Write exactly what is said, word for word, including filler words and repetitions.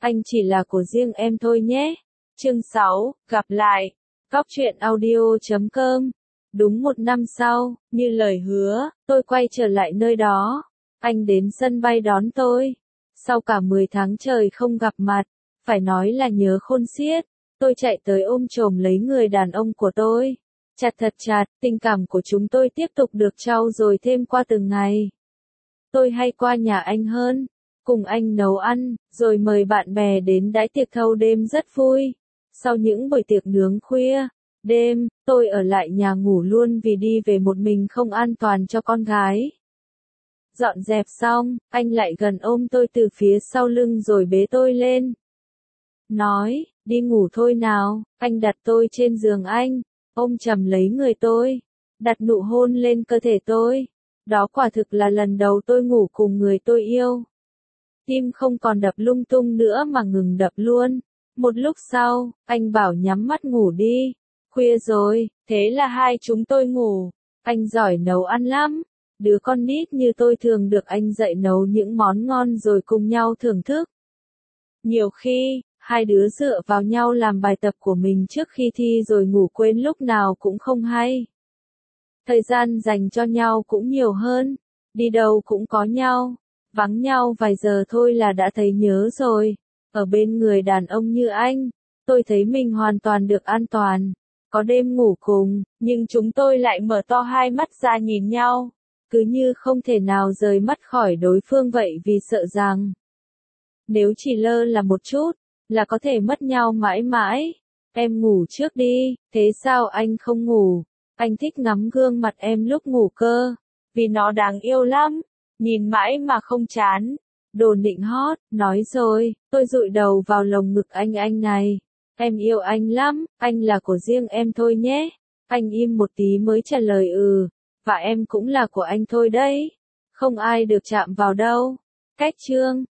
anh chỉ là của riêng em thôi nhé. Chương sáu, gặp lại. Cóc truyện audio chấm com. Đúng một năm sau, như lời hứa, tôi quay trở lại nơi đó. Anh đến sân bay đón tôi. Sau cả mười tháng trời không gặp mặt, phải nói là nhớ khôn xiết. Tôi chạy tới ôm chồm lấy người đàn ông của tôi. Chặt thật chặt, tình cảm của chúng tôi tiếp tục được trau dồi thêm qua từng ngày. Tôi hay qua nhà anh hơn, cùng anh nấu ăn, rồi mời bạn bè đến đãi tiệc thâu đêm rất vui. Sau những buổi tiệc nướng khuya, đêm, tôi ở lại nhà ngủ luôn vì đi về một mình không an toàn cho con gái. Dọn dẹp xong, anh lại gần ôm tôi từ phía sau lưng rồi bế tôi lên. Nói, đi ngủ thôi nào, anh đặt tôi trên giường anh, ôm chầm lấy người tôi, đặt nụ hôn lên cơ thể tôi. Đó quả thực là lần đầu tôi ngủ cùng người tôi yêu. Tim không còn đập lung tung nữa mà ngừng đập luôn. Một lúc sau, anh bảo nhắm mắt ngủ đi. Khuya rồi, thế là hai chúng tôi ngủ. Anh giỏi nấu ăn lắm. Đứa con nít như tôi thường được anh dạy nấu những món ngon rồi cùng nhau thưởng thức. Nhiều khi, hai đứa dựa vào nhau làm bài tập của mình trước khi thi rồi ngủ quên lúc nào cũng không hay. Thời gian dành cho nhau cũng nhiều hơn. Đi đâu cũng có nhau. Vắng nhau vài giờ thôi là đã thấy nhớ rồi. Ở bên người đàn ông như anh, tôi thấy mình hoàn toàn được an toàn. Có đêm ngủ cùng, nhưng chúng tôi lại mở to hai mắt ra nhìn nhau. Cứ như không thể nào rời mắt khỏi đối phương vậy vì sợ rằng nếu chỉ lơ là một chút, là có thể mất nhau mãi mãi. Em ngủ trước đi, thế sao anh không ngủ? Anh thích ngắm gương mặt em lúc ngủ cơ, vì nó đáng yêu lắm, nhìn mãi mà không chán. Đồ nịnh hót, nói rồi, tôi dụi đầu vào lồng ngực anh anh này. Em yêu anh lắm, anh là của riêng em thôi nhé. Anh im một tí mới trả lời ừ, và em cũng là của anh thôi đấy. Không ai được chạm vào đâu. Cách chương